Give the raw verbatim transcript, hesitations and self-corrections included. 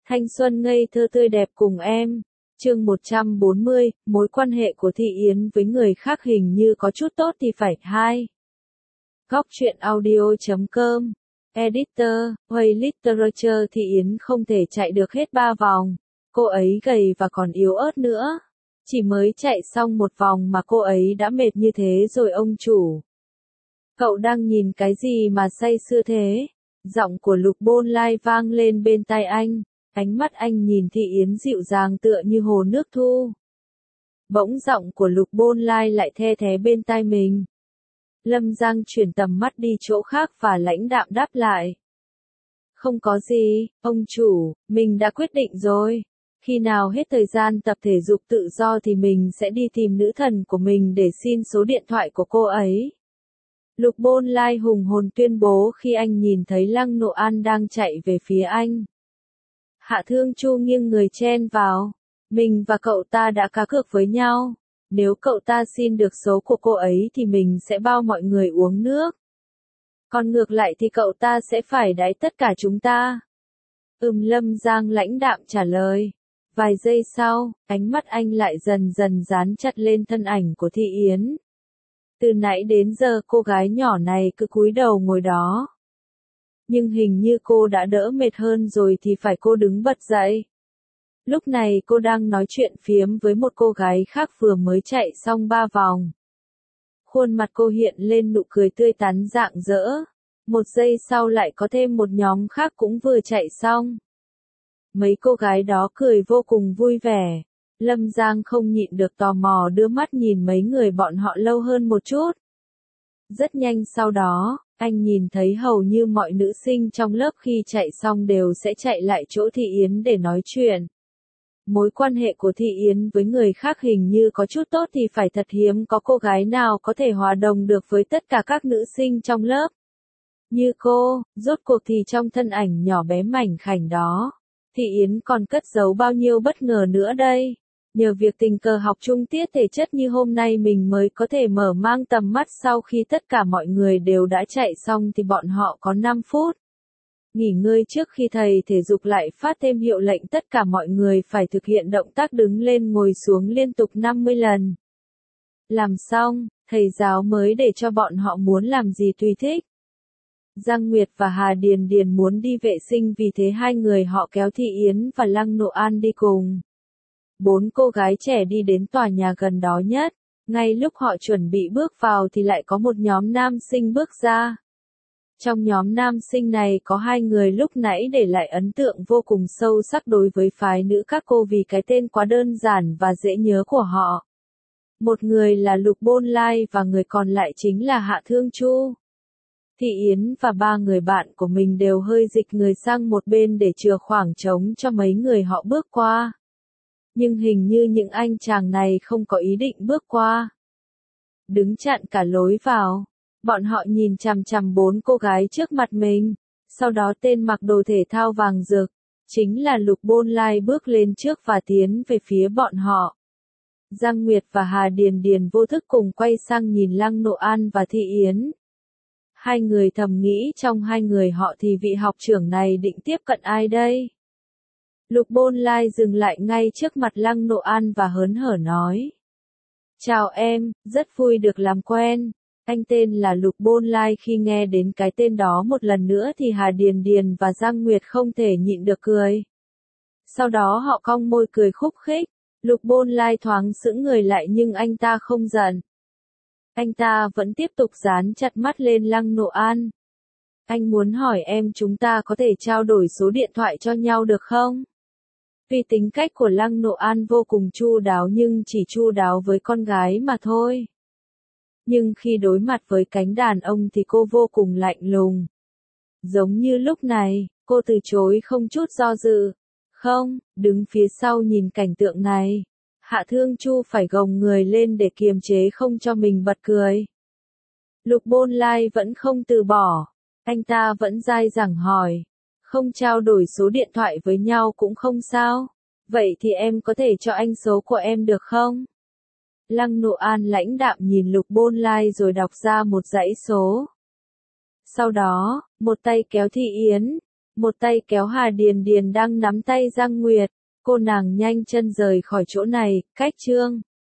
Thanh xuân ngây thơ tươi đẹp cùng em. Chương một trăm bốn mươi, mối quan hệ của Thị Yến với người khác hình như có chút tốt thì phải. Hai. Góc truyện audio chấm com. Editor, Way Literature. Thị Yến không thể chạy được hết ba vòng. Cô ấy gầy và còn yếu ớt nữa. Chỉ mới chạy xong một vòng mà cô ấy đã mệt như thế rồi ông chủ. Cậu đang nhìn cái gì mà say sưa thế? Giọng của Lục Bôn Lai vang lên bên tai anh. Ánh mắt anh nhìn Thị Yến dịu dàng tựa như hồ nước thu. Bỗng giọng của Lục Bôn Lai lại the thé bên tai mình. Lâm Giang chuyển tầm mắt đi chỗ khác và lãnh đạm đáp lại. Không có gì, ông chủ, mình đã quyết định rồi. Khi nào hết thời gian tập thể dục tự do thì mình sẽ đi tìm nữ thần của mình để xin số điện thoại của cô ấy. Lục Bôn Lai hùng hồn tuyên bố khi anh nhìn thấy Lăng Nộ An đang chạy về phía anh. Hạ Thương Chu nghiêng người chen vào. Mình và cậu ta đã cá cược với nhau. Nếu cậu ta xin được số của cô ấy thì mình sẽ bao mọi người uống nước. Còn ngược lại thì cậu ta sẽ phải đãi tất cả chúng ta. Ừm, Lâm Giang lãnh đạm trả lời. Vài giây sau, ánh mắt anh lại dần dần dán chặt lên thân ảnh của Thị Yến. Từ nãy đến giờ cô gái nhỏ này cứ cúi đầu ngồi đó. Nhưng hình như cô đã đỡ mệt hơn rồi thì phải cô đứng bật dậy. Lúc này cô đang nói chuyện phiếm với một cô gái khác vừa mới chạy xong ba vòng. Khuôn mặt cô hiện lên nụ cười tươi tắn rạng rỡ. Một giây sau lại có thêm một nhóm khác cũng vừa chạy xong. Mấy cô gái đó cười vô cùng vui vẻ. Lâm Giang không nhịn được tò mò đưa mắt nhìn mấy người bọn họ lâu hơn một chút. Rất nhanh sau đó, anh nhìn thấy hầu như mọi nữ sinh trong lớp khi chạy xong đều sẽ chạy lại chỗ Thị Yến để nói chuyện. Mối quan hệ của Thị Yến với người khác hình như có chút tốt thì phải, thật hiếm có cô gái nào có thể hòa đồng được với tất cả các nữ sinh trong lớp. Như cô, rốt cuộc thì trong thân ảnh nhỏ bé mảnh khảnh đó, Thị Yến còn cất giấu bao nhiêu bất ngờ nữa đây. Nhờ việc tình cờ học chung tiết thể chất như hôm nay mình mới có thể mở mang tầm mắt. Sau khi tất cả mọi người đều đã chạy xong thì bọn họ có năm phút nghỉ ngơi trước khi thầy thể dục lại phát thêm hiệu lệnh tất cả mọi người phải thực hiện động tác đứng lên ngồi xuống liên tục năm mươi lần. Làm xong, thầy giáo mới để cho bọn họ muốn làm gì tùy thích. Giang Nguyệt và Hà Điền Điền muốn đi vệ sinh, vì thế hai người họ kéo Thị Yến và Lăng Nộ An đi cùng. Bốn cô gái trẻ đi đến tòa nhà gần đó nhất. Ngay lúc họ chuẩn bị bước vào thì lại có một nhóm nam sinh bước ra. Trong nhóm nam sinh này có hai người lúc nãy để lại ấn tượng vô cùng sâu sắc đối với phái nữ các cô vì cái tên quá đơn giản và dễ nhớ của họ. Một người là Lục Bôn Lai và người còn lại chính là Hạ Thương Chu. Thị Yến và ba người bạn của mình đều hơi dịch người sang một bên để chừa khoảng trống cho mấy người họ bước qua. Nhưng hình như những anh chàng này không có ý định bước qua. Đứng chặn cả lối vào. Bọn họ nhìn chằm chằm bốn cô gái trước mặt mình. Sau đó tên mặc đồ thể thao vàng rực, chính là Lục Bôn Lai bước lên trước và tiến về phía bọn họ. Giang Nguyệt và Hà Điền Điền vô thức cùng quay sang nhìn Lăng Nộ An và Thị Yến. Hai người thầm nghĩ trong hai người họ thì vị học trưởng này định tiếp cận ai đây? Lục Bôn Lai dừng lại ngay trước mặt Lăng Nộ An và hớn hở nói. Chào em, rất vui được làm quen. Anh tên là Lục Bôn Lai. Khi nghe đến cái tên đó một lần nữa thì Hà Điền Điền và Giang Nguyệt không thể nhịn được cười. Sau đó họ cong môi cười khúc khích. Lục Bôn Lai thoáng sững người lại nhưng anh ta không giận. Anh ta vẫn tiếp tục dán chặt mắt lên Lăng Nộ An. Anh muốn hỏi em chúng ta có thể trao đổi số điện thoại cho nhau được không? Vì tính cách của Lăng Nộ An vô cùng chu đáo nhưng chỉ chu đáo với con gái mà thôi. Nhưng khi đối mặt với cánh đàn ông thì cô vô cùng lạnh lùng. Giống như lúc này, cô từ chối không chút do dự. Không, đứng phía sau nhìn cảnh tượng này. Hạ Thương Chu phải gồng người lên để kiềm chế không cho mình bật cười. Lục Bôn Lai vẫn không từ bỏ. Anh ta vẫn dai dẳng hỏi. Không trao đổi số điện thoại với nhau cũng không sao. Vậy thì em có thể cho anh số của em được không? Lăng Nộ An lãnh đạm nhìn Lục Bôn Lai rồi đọc ra một dãy số. Sau đó, một tay kéo Thị Yến. Một tay kéo Hà Điền Điền đang nắm tay Giang Nguyệt. Cô nàng nhanh chân rời khỏi chỗ này, cách Trương